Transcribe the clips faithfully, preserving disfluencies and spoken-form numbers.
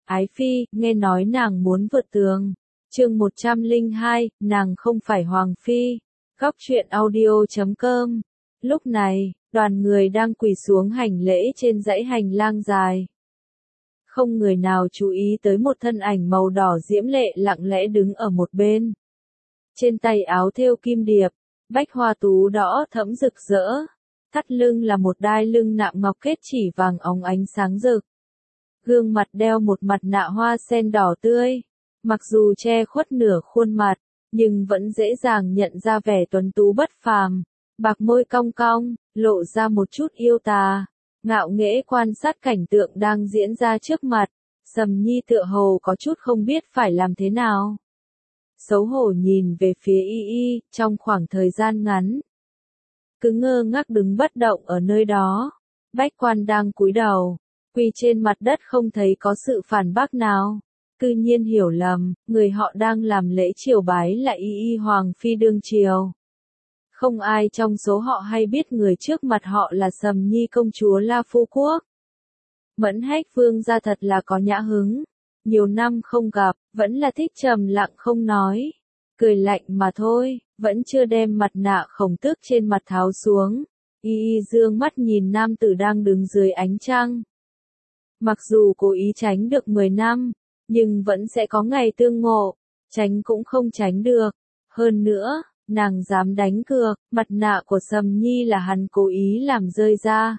Ái Phi, nghe nói nàng muốn vượt tường. Chương một trăm lẻ hai, nàng không phải Hoàng Phi. Góc truyện audio chấm com. Lúc này, đoàn người đang quỳ xuống hành lễ trên dãy hành lang dài. Không người nào chú ý tới một thân ảnh màu đỏ diễm lệ lặng lẽ đứng ở một bên. Trên tay áo thêu kim điệp, bách hoa tú đỏ thẫm rực rỡ. Thắt lưng là một đai lưng nạm ngọc kết chỉ vàng óng ánh sáng rực. Gương mặt đeo một mặt nạ hoa sen đỏ tươi. Mặc dù che khuất nửa khuôn mặt, nhưng vẫn dễ dàng nhận ra vẻ tuấn tú bất phàm. Bạc môi cong cong, lộ ra một chút yêu tà. Ngạo nghễ quan sát cảnh tượng đang diễn ra trước mặt. Sầm Nhi tựa hồ có chút không biết phải làm thế nào. Xấu hổ nhìn về phía Y Y, trong khoảng thời gian ngắn. Cứ ngơ ngác đứng bất động ở nơi đó. Bách quan đang cúi đầu, quỳ trên mặt đất không thấy có sự phản bác nào. Cư nhiên hiểu lầm, người họ đang làm lễ triều bái là Y Y Hoàng Phi đương triều. Không ai trong số họ hay biết người trước mặt họ là Sầm Nhi công chúa La Phu Quốc. Mẫn Hách Vương gia thật là có nhã hứng. Nhiều năm không gặp, vẫn là thích trầm lặng không nói. Cười lạnh mà thôi, vẫn chưa đem mặt nạ khổng tước trên mặt tháo xuống. Y Y dương mắt nhìn nam tử đang đứng dưới ánh trăng. Mặc dù cố ý tránh được mười năm, nhưng vẫn sẽ có ngày tương ngộ, tránh cũng không tránh được. Hơn nữa, nàng dám đánh cược, mặt nạ của Sầm Nhi là hắn cố ý làm rơi ra.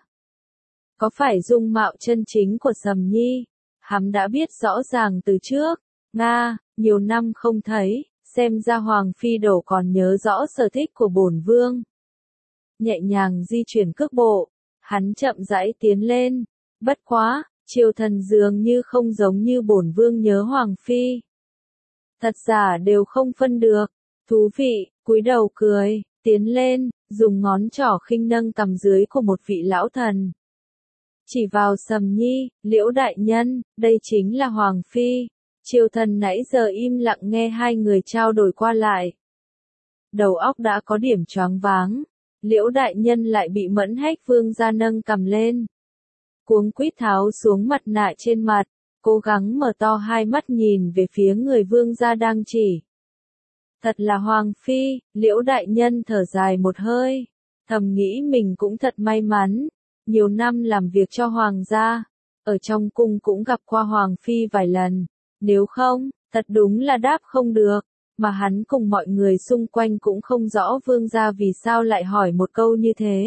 Có phải dung mạo chân chính của Sầm Nhi? Hắn đã biết rõ ràng từ trước. Nga, nhiều năm không thấy, xem ra Hoàng Phi Đổ còn nhớ rõ sở thích của bổn vương. Nhẹ nhàng di chuyển cước bộ, hắn chậm rãi tiến lên. Bất quá, triều thần dường như không giống như bổn vương nhớ Hoàng Phi. Thật giả đều không phân được. Thú vị, cúi đầu cười, tiến lên, dùng ngón trỏ khinh nâng cằm dưới của một vị lão thần. Chỉ vào Sầm Nhi, Liễu đại nhân, đây chính là Hoàng Phi. Triều thần nãy giờ im lặng nghe hai người trao đổi qua lại. Đầu óc đã có điểm choáng váng. Liễu đại nhân lại bị Mẫn Hách Vương gia nâng cầm lên. Cuống quýt tháo xuống mặt nạ trên mặt, cố gắng mở to hai mắt nhìn về phía người vương gia đang chỉ. Thật là Hoàng Phi, Liễu đại nhân thở dài một hơi. Thầm nghĩ mình cũng thật may mắn. Nhiều năm làm việc cho Hoàng gia, ở trong cung cũng gặp qua Hoàng Phi vài lần. Nếu không, thật đúng là đáp không được. Mà hắn cùng mọi người xung quanh cũng không rõ vương gia vì sao lại hỏi một câu như thế.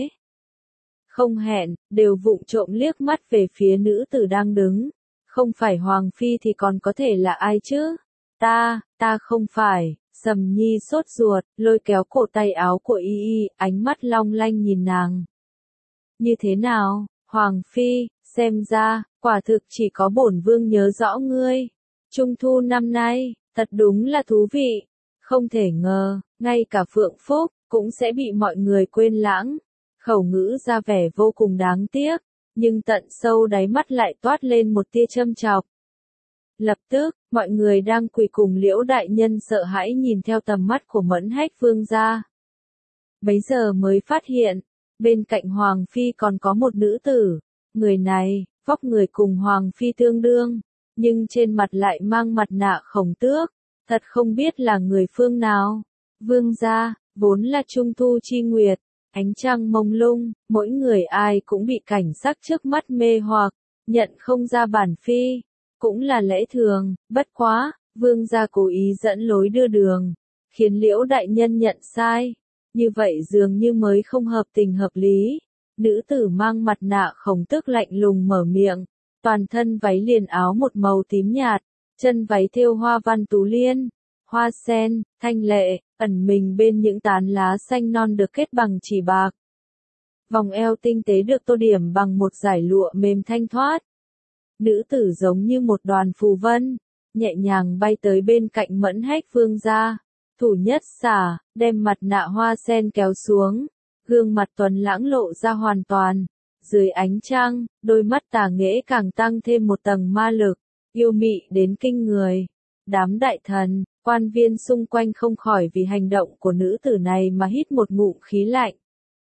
Không hẹn, đều vụng trộm liếc mắt về phía nữ tử đang đứng. Không phải Hoàng Phi thì còn có thể là ai chứ? Ta, ta không phải. Sầm Nhi sốt ruột, lôi kéo cổ tay áo của Y Y, ánh mắt long lanh nhìn nàng. Như thế nào, Hoàng Phi, xem ra, quả thực chỉ có bổn vương nhớ rõ ngươi. Trung thu năm nay, thật đúng là thú vị. Không thể ngờ, ngay cả Phượng Phúc, cũng sẽ bị mọi người quên lãng. Khẩu ngữ ra vẻ vô cùng đáng tiếc, nhưng tận sâu đáy mắt lại toát lên một tia châm chọc. Lập tức, mọi người đang quỳ cùng Liễu đại nhân sợ hãi nhìn theo tầm mắt của Mẫn Hách Vương gia. Bấy giờ mới phát hiện, bên cạnh Hoàng Phi còn có một nữ tử. Người này, vóc người cùng Hoàng Phi tương đương, nhưng trên mặt lại mang mặt nạ khổng tước. Thật không biết là người phương nào. Vương gia, vốn là trung thu chi nguyệt, ánh trăng mông lung, mỗi người ai cũng bị cảnh sắc trước mắt mê hoặc, nhận không ra bản phi, cũng là lẽ thường. Bất quá, vương gia cố ý dẫn lối đưa đường, khiến Liễu đại nhân nhận sai. Như vậy dường như mới không hợp tình hợp lý. Nữ tử mang mặt nạ khổng tước lạnh lùng mở miệng, toàn thân váy liền áo một màu tím nhạt, chân váy thêu hoa văn tú liên, hoa sen, thanh lệ, ẩn mình bên những tán lá xanh non được kết bằng chỉ bạc. Vòng eo tinh tế được tô điểm bằng một dải lụa mềm thanh thoát. Nữ tử giống như một đoàn phù vân, nhẹ nhàng bay tới bên cạnh Mẫn Hách Vương gia. Thủ nhất xả, đem mặt nạ hoa sen kéo xuống, gương mặt tuấn lãng lộ ra hoàn toàn. Dưới ánh trăng, đôi mắt tà nghễ càng tăng thêm một tầng ma lực, yêu mị đến kinh người. Đám đại thần, quan viên xung quanh không khỏi vì hành động của nữ tử này mà hít một ngụm khí lạnh.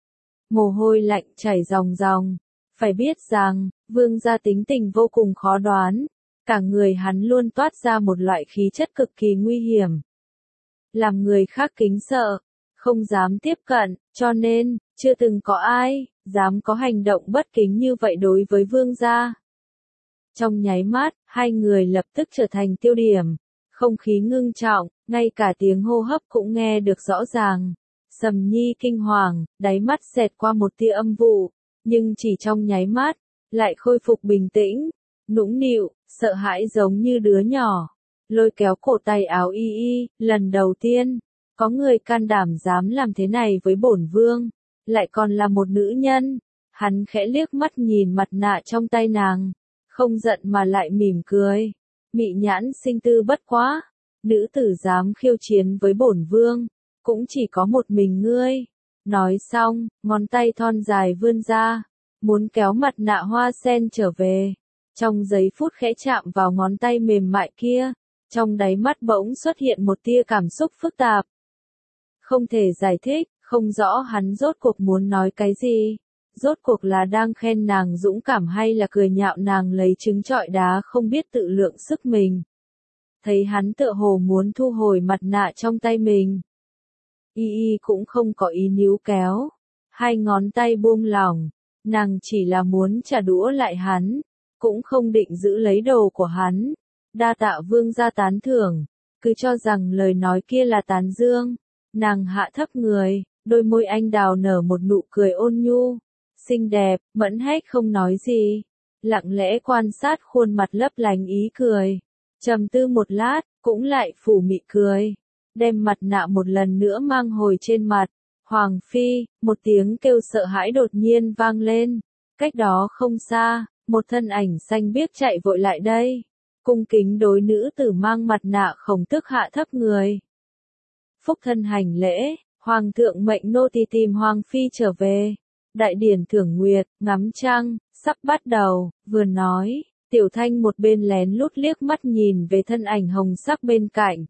Mồ hôi lạnh chảy ròng ròng. Phải biết rằng, vương gia tính tình vô cùng khó đoán. Cả người hắn luôn toát ra một loại khí chất cực kỳ nguy hiểm. Làm người khác kính sợ, không dám tiếp cận, cho nên, chưa từng có ai, dám có hành động bất kính như vậy đối với vương gia. Trong nháy mắt, hai người lập tức trở thành tiêu điểm. Không khí ngưng trọng, ngay cả tiếng hô hấp cũng nghe được rõ ràng. Sầm Nhi kinh hoàng, đáy mắt xẹt qua một tia âm vụ, nhưng chỉ trong nháy mắt, lại khôi phục bình tĩnh, nũng nịu, sợ hãi giống như đứa nhỏ. Lôi kéo cổ tay áo y y, lần đầu tiên, có người can đảm dám làm thế này với bổn vương, lại còn là một nữ nhân. Hắn khẽ liếc mắt nhìn mặt nạ trong tay nàng, không giận mà lại mỉm cười. Mị nhãn sinh tư bất quá, nữ tử dám khiêu chiến với bổn vương, cũng chỉ có một mình ngươi. Nói xong, ngón tay thon dài vươn ra, muốn kéo mặt nạ hoa sen trở về. Trong giây phút khẽ chạm vào ngón tay mềm mại kia, trong đáy mắt bỗng xuất hiện một tia cảm xúc phức tạp. Không thể giải thích, không rõ hắn rốt cuộc muốn nói cái gì. Rốt cuộc là đang khen nàng dũng cảm hay là cười nhạo nàng lấy trứng trọi đá không biết tự lượng sức mình. Thấy hắn tựa hồ muốn thu hồi mặt nạ trong tay mình. Y y cũng không có ý níu kéo. Hai ngón tay buông lỏng. Nàng chỉ là muốn trả đũa lại hắn. Cũng không định giữ lấy đồ của hắn. Đa tạ vương gia tán thưởng. Cứ cho rằng lời nói kia là tán dương. Nàng hạ thấp người. Đôi môi anh đào nở một nụ cười ôn nhu. Xinh đẹp, mẫn hách không nói gì. Lặng lẽ quan sát khuôn mặt lấp lánh ý cười. Trầm tư một lát, cũng lại phủ mị cười. Đem mặt nạ một lần nữa mang hồi trên mặt. Hoàng phi, một tiếng kêu sợ hãi đột nhiên vang lên. Cách đó không xa, một thân ảnh xanh biếc chạy vội lại đây. Cung kính đối nữ tử mang mặt nạ khổng tước hạ thấp người. Phúc thân hành lễ, hoàng thượng mệnh nô tỳ tìm hoàng phi trở về. Đại điển thưởng nguyệt, ngắm trăng, sắp bắt đầu, vừa nói, Tiểu Thanh một bên lén lút liếc mắt nhìn về thân ảnh hồng sắc bên cạnh.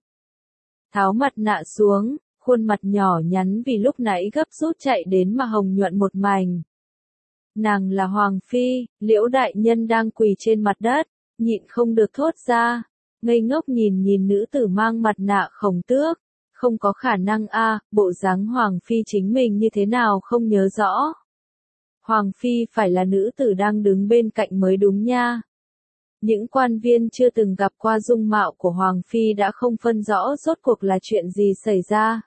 Tháo mặt nạ xuống, khuôn mặt nhỏ nhắn vì lúc nãy gấp rút chạy đến mà hồng nhuận một mảnh. Nàng là Hoàng Phi, Liễu đại nhân đang quỳ trên mặt đất, nhịn không được thốt ra, ngây ngốc nhìn nhìn nữ tử mang mặt nạ khổng tước. Không có khả năng a, bộ dáng Hoàng Phi chính mình như thế nào không nhớ rõ. Hoàng Phi phải là nữ tử đang đứng bên cạnh mới đúng nha. Những quan viên chưa từng gặp qua dung mạo của Hoàng Phi đã không phân rõ rốt cuộc là chuyện gì xảy ra.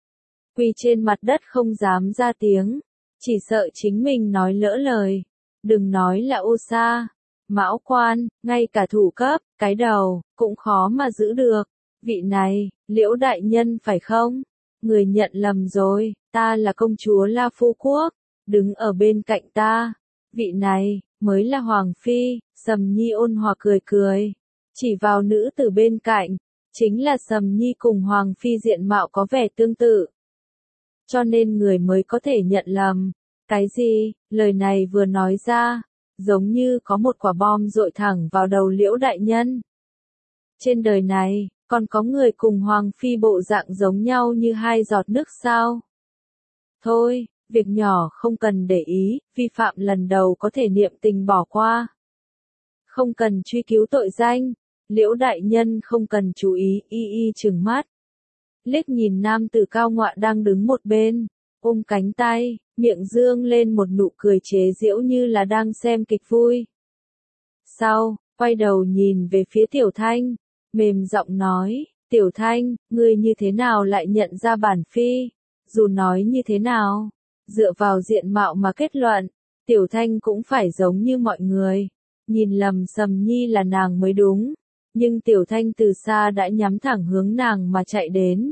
Quỳ trên mặt đất không dám ra tiếng, chỉ sợ chính mình nói lỡ lời. Đừng nói là ô sa, mão quan, ngay cả thủ cấp, cái đầu, cũng khó mà giữ được. Vị này, Liễu đại nhân phải không? Người nhận lầm rồi, ta là công chúa La Phu Quốc, đứng ở bên cạnh ta. Vị này, mới là Hoàng Phi, Sầm Nhi ôn hòa cười cười. Chỉ vào nữ từ bên cạnh, chính là Sầm Nhi cùng Hoàng Phi diện mạo có vẻ tương tự. Cho nên người mới có thể nhận lầm. Cái gì, lời này vừa nói ra, giống như có một quả bom dội thẳng vào đầu Liễu đại nhân. Trên đời này, còn có người cùng Hoàng Phi bộ dạng giống nhau như hai giọt nước sao? Thôi, việc nhỏ không cần để ý, vi phạm lần đầu có thể niệm tình bỏ qua. Không cần truy cứu tội danh, Liễu đại nhân không cần chú ý, y y trừng mắt. Liếc nhìn nam tử cao ngọa đang đứng một bên, ôm cánh tay, miệng dương lên một nụ cười chế giễu như là đang xem kịch vui. Sau, quay đầu nhìn về phía Tiểu Thanh, mềm giọng nói, Tiểu Thanh, ngươi như thế nào lại nhận ra bản phi? Dù nói như thế nào, dựa vào diện mạo mà kết luận, Tiểu Thanh cũng phải giống như mọi người. Nhìn lầm Sầm Nhi là nàng mới đúng, nhưng Tiểu Thanh từ xa đã nhắm thẳng hướng nàng mà chạy đến.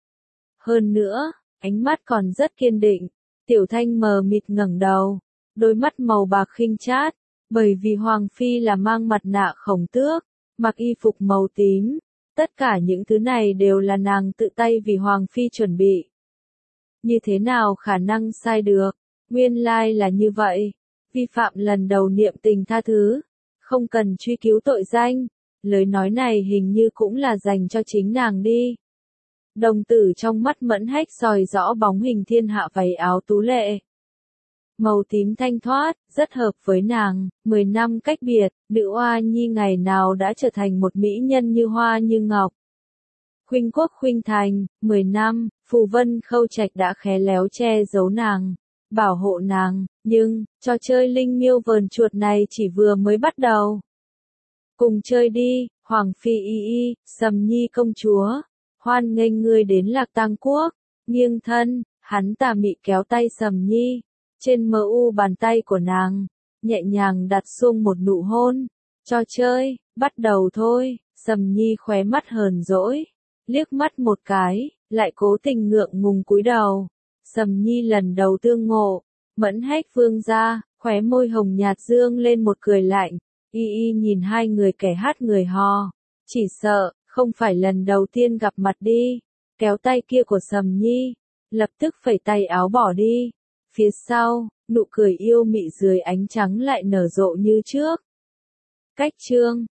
Hơn nữa, ánh mắt còn rất kiên định, Tiểu Thanh mờ mịt ngẩng đầu, đôi mắt màu bạc khinh chát, bởi vì Hoàng Phi là mang mặt nạ khổng tước, mặc y phục màu tím, tất cả những thứ này đều là nàng tự tay vì Hoàng Phi chuẩn bị. Như thế nào khả năng sai được, nguyên lai là như vậy, vi phạm lần đầu niệm tình tha thứ, không cần truy cứu tội danh, lời nói này hình như cũng là dành cho chính nàng đi. Đồng tử trong mắt Mẫn Hách soi rõ bóng hình thiên hạ váy áo tú lệ. màu tím thanh thoát, rất hợp với nàng. Mười năm cách biệt, nữ oa nhi ngày nào đã trở thành một mỹ nhân như hoa như ngọc. Khuynh quốc khuynh thành, mười năm, Phù Vân Khâu Trạch đã khéo léo che giấu nàng, bảo hộ nàng, nhưng, trò chơi linh miêu vờn chuột này chỉ vừa mới bắt đầu. Cùng chơi đi, Hoàng Phi y y, Sầm Nhi công chúa, hoan nghênh ngươi đến Lạc Tang Quốc. Nghiêng thân, hắn tà mị kéo tay Sầm Nhi, trên mờ u bàn tay của nàng, nhẹ nhàng đặt xuống một nụ hôn. Trò chơi, bắt đầu thôi. Sầm Nhi khóe mắt hờn dỗi, liếc mắt một cái, lại cố tình ngượng ngùng cúi đầu. Sầm Nhi lần đầu tương ngộ, Mẫn Hách vương ra, khóe môi hồng nhạt dương lên một cười lạnh. Y y nhìn hai người kẻ hát người hò, chỉ sợ, không phải lần đầu tiên gặp mặt đi. Kéo tay kia của Sầm Nhi, lập tức phẩy tay áo bỏ đi. Phía sau, nụ cười yêu mị dưới ánh trắng lại nở rộ như trước. Cách chương